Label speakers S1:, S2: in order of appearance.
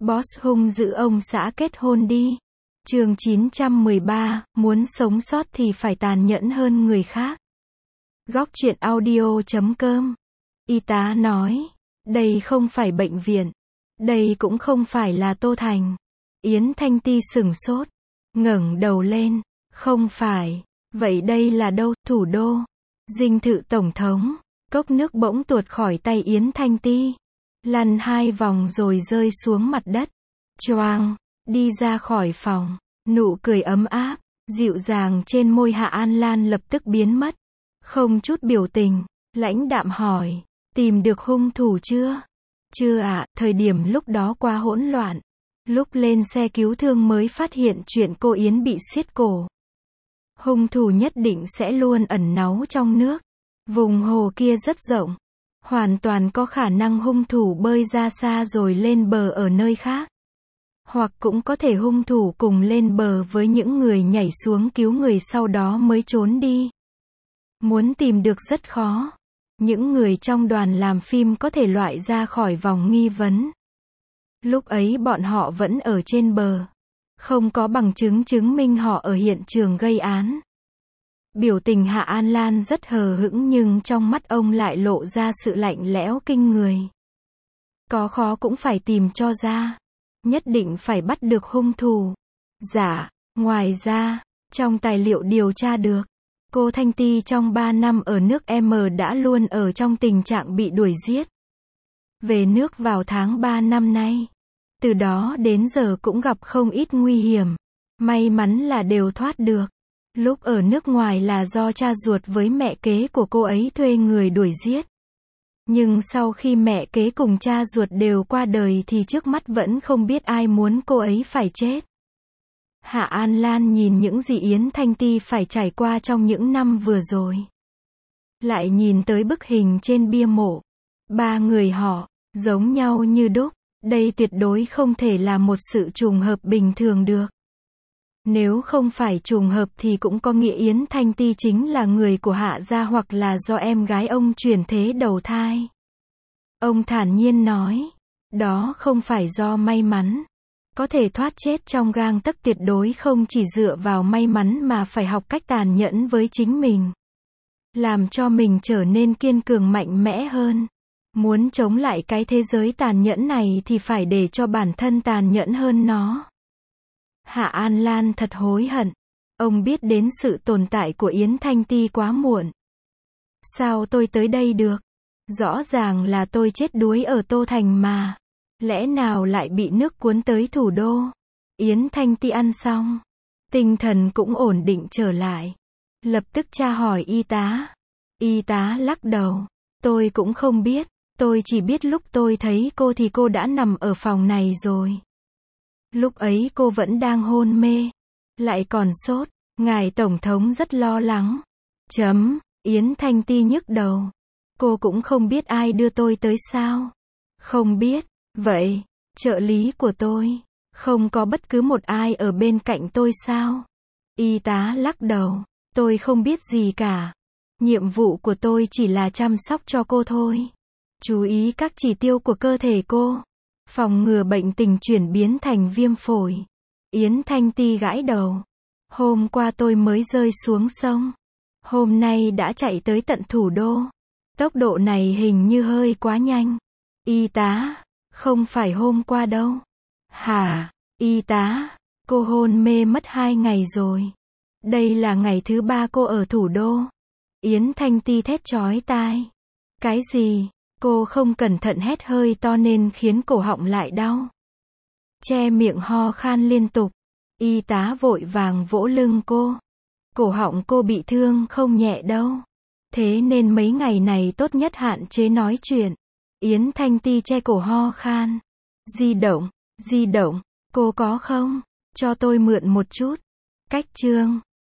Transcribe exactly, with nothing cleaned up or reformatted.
S1: Boss hung dữ ông xã kết hôn đi. Chương chín trăm mười ba, muốn sống sót thì phải tàn nhẫn hơn người khác. Góc truyện audio chấm com. Y tá nói, đây không phải bệnh viện. Đây cũng không phải là Tô Thành. Yến Thanh Ti sửng sốt, ngẩng đầu lên, không phải. Vậy đây là đâu? Thủ đô. Dinh thự tổng thống. Cốc nước bỗng tuột khỏi tay Yến Thanh Ti, lăn hai vòng rồi rơi xuống mặt đất. Choang, đi ra khỏi phòng. Nụ cười ấm áp, dịu dàng trên môi Hạ An Lan lập tức biến mất. Không chút biểu tình, lãnh đạm hỏi, tìm được hung thủ chưa? Chưa ạ, thời điểm lúc đó quá hỗn loạn. Lúc lên xe cứu thương mới phát hiện chuyện cô Yến bị siết cổ. Hung thủ nhất định sẽ luôn ẩn náu trong nước. Vùng hồ kia rất rộng. Hoàn toàn có khả năng hung thủ bơi ra xa rồi lên bờ ở nơi khác. Hoặc cũng có thể hung thủ cùng lên bờ với những người nhảy xuống cứu người sau đó mới trốn đi. Muốn tìm được rất khó. Những người trong đoàn làm phim có thể loại ra khỏi vòng nghi vấn. Lúc ấy bọn họ vẫn ở trên bờ. Không có bằng chứng chứng minh họ ở hiện trường gây án. Biểu tình Hạ An Lan rất hờ hững nhưng trong mắt ông lại lộ ra sự lạnh lẽo kinh người. Có khó cũng phải tìm cho ra. Nhất định phải bắt được hung thủ. Dạ, ngoài ra, trong tài liệu điều tra được, cô Thanh Ti trong ba năm ở nước M đã luôn ở trong tình trạng bị đuổi giết. Về nước vào tháng ba năm nay. Từ đó đến giờ cũng gặp không ít nguy hiểm. May mắn là đều thoát được. Lúc ở nước ngoài là do cha ruột với mẹ kế của cô ấy thuê người đuổi giết. Nhưng sau khi mẹ kế cùng cha ruột đều qua đời thì trước mắt vẫn không biết ai muốn cô ấy phải chết. Hạ An Lan nhìn những gì Yến Thanh Ti phải trải qua trong những năm vừa rồi. Lại nhìn tới bức hình trên bia mộ. Ba người họ, giống nhau như đúc. Đây tuyệt đối không thể là một sự trùng hợp bình thường được. Nếu không phải trùng hợp thì cũng có nghĩa Yến Thanh Ti chính là người của Hạ gia hoặc là do em gái ông chuyển thế đầu thai. Ông thản nhiên nói, đó không phải do may mắn. Có thể thoát chết trong gang tấc tuyệt đối không chỉ dựa vào may mắn mà phải học cách tàn nhẫn với chính mình. Làm cho mình trở nên kiên cường mạnh mẽ hơn. Muốn chống lại cái thế giới tàn nhẫn này thì phải để cho bản thân tàn nhẫn hơn nó. Hạ An Lan thật hối hận. Ông biết đến sự tồn tại của Yến Thanh Ti quá muộn. Sao tôi tới đây được? Rõ ràng là tôi chết đuối ở Tô Thành mà. Lẽ nào lại bị nước cuốn tới thủ đô? Yến Thanh Ti ăn xong. Tinh thần cũng ổn định trở lại. Lập tức tra hỏi y tá. Y tá lắc đầu. Tôi cũng không biết. Tôi chỉ biết lúc tôi thấy cô thì cô đã nằm ở phòng này rồi. Lúc ấy cô vẫn đang hôn mê. Lại còn sốt. Ngài Tổng thống rất lo lắng. Chấm. Yến Thanh Ti nhức đầu. Cô cũng không biết ai đưa tôi tới sao? Không biết. Vậy, trợ lý của tôi, không có bất cứ một ai ở bên cạnh tôi sao? Y tá lắc đầu. Tôi không biết gì cả. Nhiệm vụ của tôi chỉ là chăm sóc cho cô thôi. Chú ý các chỉ tiêu của cơ thể cô. Phòng ngừa bệnh tình chuyển biến thành viêm phổi. Yến Thanh Ti gãi đầu. Hôm qua tôi mới rơi xuống sông. Hôm nay đã chạy tới tận thủ đô. Tốc độ này hình như hơi quá nhanh. Y tá, không phải hôm qua đâu. Hả? Y tá, cô hôn mê mất hai ngày rồi. Đây là ngày thứ ba cô ở thủ đô. Yến Thanh Ti thét chói tai. Cái gì? Cô không cẩn thận hét hơi to nên khiến cổ họng lại đau. Che miệng ho khan liên tục. Y tá vội vàng vỗ lưng cô. Cổ họng cô bị thương không nhẹ đâu. Thế nên mấy ngày này tốt nhất hạn chế nói chuyện. Yến Thanh Ti che cổ ho khan. Di động, di động, cô có không? Cho tôi mượn một chút. Cách chương.